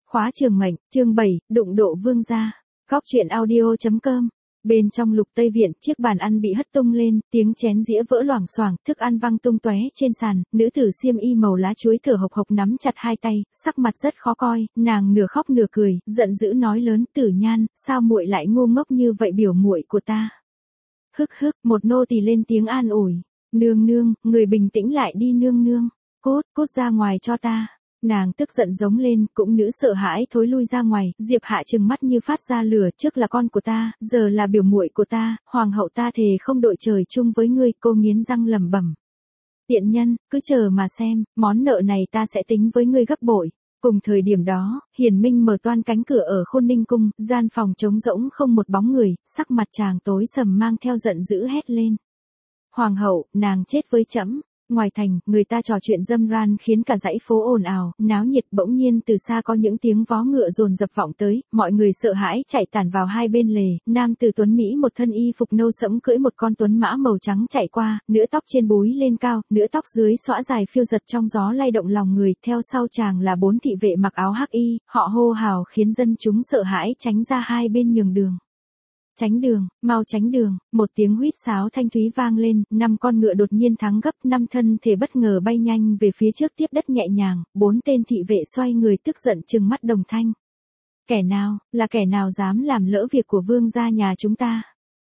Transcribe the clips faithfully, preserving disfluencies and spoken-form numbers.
Khóa trường mệnh, chương bảy, đụng độ vương gia. Góc truyện audio chấm com. Bên trong Lục Tây Viện, chiếc bàn ăn bị hất tung lên, tiếng chén dĩa vỡ loảng xoảng, thức ăn văng tung tóe trên sàn, nữ tử xiêm y màu lá chuối thở hộc hộc nắm chặt hai tay, sắc mặt rất khó coi, nàng nửa khóc nửa cười, giận dữ nói lớn, Tử Nhan, sao muội lại ngu ngốc như vậy biểu muội của ta? Hức hức, một nô tỳ lên tiếng an ủi, nương nương, người bình tĩnh lại đi nương nương, cút, cút ra ngoài cho ta. Nàng tức giận giống lên, cũng nữ sợ hãi thối lui ra ngoài, Diệp Hạ trừng mắt như phát ra lửa, trước là con của ta, giờ là biểu muội của ta, hoàng hậu ta thề không đội trời chung với ngươi, cô nghiến răng lẩm bẩm. Tiện nhân, cứ chờ mà xem, món nợ này ta sẽ tính với ngươi gấp bội. Cùng thời điểm đó, Hiền Minh mở toan cánh cửa ở Khôn Ninh cung, gian phòng trống rỗng không một bóng người, sắc mặt chàng tối sầm mang theo giận dữ hét lên. Hoàng hậu, nàng chết với trẫm. Ngoài thành, người ta trò chuyện râm ran khiến cả dãy phố ồn ào, náo nhiệt, bỗng nhiên từ xa có những tiếng vó ngựa dồn dập vọng tới, mọi người sợ hãi chạy tản vào hai bên lề, nam tử tuấn Mỹ một thân y phục nâu sẫm cưỡi một con tuấn mã màu trắng chạy qua, nửa tóc trên búi lên cao, nửa tóc dưới xõa dài phiêu giật trong gió lay động lòng người, theo sau chàng là bốn thị vệ mặc áo hắc y, họ hô hào khiến dân chúng sợ hãi tránh ra hai bên nhường đường. Tránh đường, mau tránh đường, một tiếng huýt sáo thanh thúy vang lên, năm con ngựa đột nhiên thắng gấp, năm thân thể bất ngờ bay nhanh về phía trước tiếp đất nhẹ nhàng, bốn tên thị vệ xoay người tức giận trừng mắt đồng thanh. Kẻ nào, là kẻ nào dám làm lỡ việc của vương gia nhà chúng ta?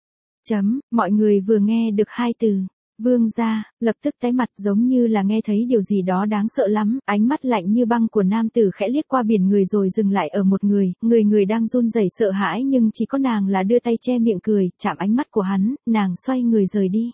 Chấm, mọi người vừa nghe được hai từ. Vương gia, lập tức tái mặt giống như là nghe thấy điều gì đó đáng sợ lắm, ánh mắt lạnh như băng của nam tử khẽ liếc qua biển người rồi dừng lại ở một người, người người đang run rẩy sợ hãi nhưng chỉ có nàng là đưa tay che miệng cười, chạm ánh mắt của hắn, nàng xoay người rời đi.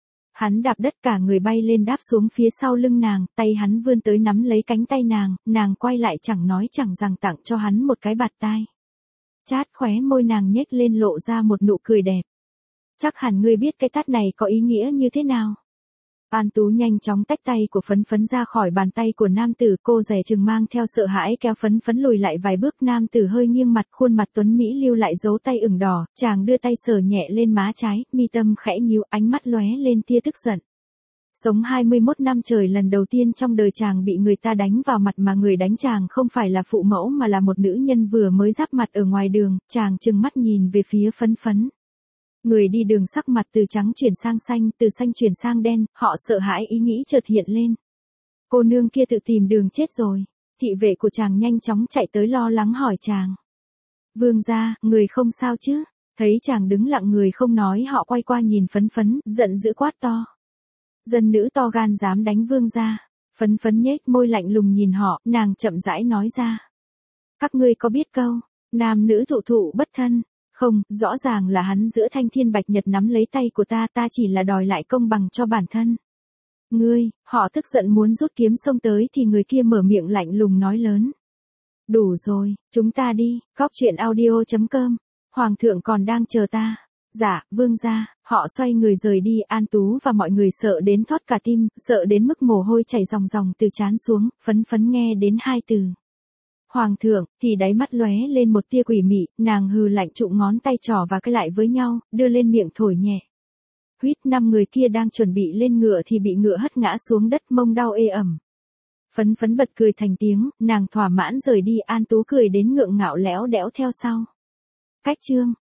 Hắn đạp đất cả người bay lên đáp xuống phía sau lưng nàng, tay hắn vươn tới nắm lấy cánh tay nàng, nàng quay lại chẳng nói chẳng rằng tặng cho hắn một cái bạt tai. Chát khóe môi nàng nhếch lên lộ ra một nụ cười đẹp. Chắc hẳn ngươi biết cái tát này có ý nghĩa như thế nào. An Tú nhanh chóng tách tay của Phấn Phấn ra khỏi bàn tay của nam tử, cô rẻ chừng mang theo sợ hãi kéo Phấn Phấn lùi lại vài bước, nam tử hơi nghiêng mặt, khuôn mặt tuấn mỹ lưu lại dấu tay ửng đỏ, chàng đưa tay sờ nhẹ lên má trái, mi tâm khẽ nhíu, ánh mắt lóe lên tia tức giận. Sống hai mươi mốt năm trời lần đầu tiên trong đời chàng bị người ta đánh vào mặt mà người đánh chàng không phải là phụ mẫu mà là một nữ nhân vừa mới giáp mặt ở ngoài đường, chàng trừng mắt nhìn về phía Phấn Phấn. Người đi đường sắc mặt từ trắng chuyển sang xanh, từ xanh chuyển sang đen, họ sợ hãi ý nghĩ chợt hiện lên. Cô nương kia tự tìm đường chết rồi. Thị vệ của chàng nhanh chóng chạy tới lo lắng hỏi chàng. Vương gia, người không sao chứ? Thấy chàng đứng lặng người không nói, họ quay qua nhìn Phấn Phấn, giận dữ quát to. Dân nữ to gan dám đánh vương gia. Phấn Phấn nhếch môi lạnh lùng nhìn họ, nàng chậm rãi nói ra. Các ngươi có biết câu, nam nữ thụ thụ bất thân. Không, rõ ràng là hắn giữa thanh thiên bạch nhật nắm lấy tay của ta, ta chỉ là đòi lại công bằng cho bản thân. Ngươi, họ tức giận muốn rút kiếm xông tới thì người kia mở miệng lạnh lùng nói lớn. Đủ rồi, chúng ta đi, góc truyện audio chấm com, hoàng thượng còn đang chờ ta. Dạ, vương gia, họ xoay người rời đi, An Tú và mọi người sợ đến thót cả tim, sợ đến mức mồ hôi chảy ròng ròng từ trán xuống, Phấn Phấn nghe đến hai từ. Hoàng thượng, thì đáy mắt lóe lên một tia quỷ mị, nàng hừ lạnh trụng ngón tay trỏ và cái lại với nhau, đưa lên miệng thổi nhẹ. Huýt, năm người kia đang chuẩn bị lên ngựa thì bị ngựa hất ngã xuống đất, mông đau ê ẩm. Phấn Phấn bật cười thành tiếng, nàng thỏa mãn rời đi, An Tú cười đến ngượng ngạo lẽo đẽo theo sau. Cách chương.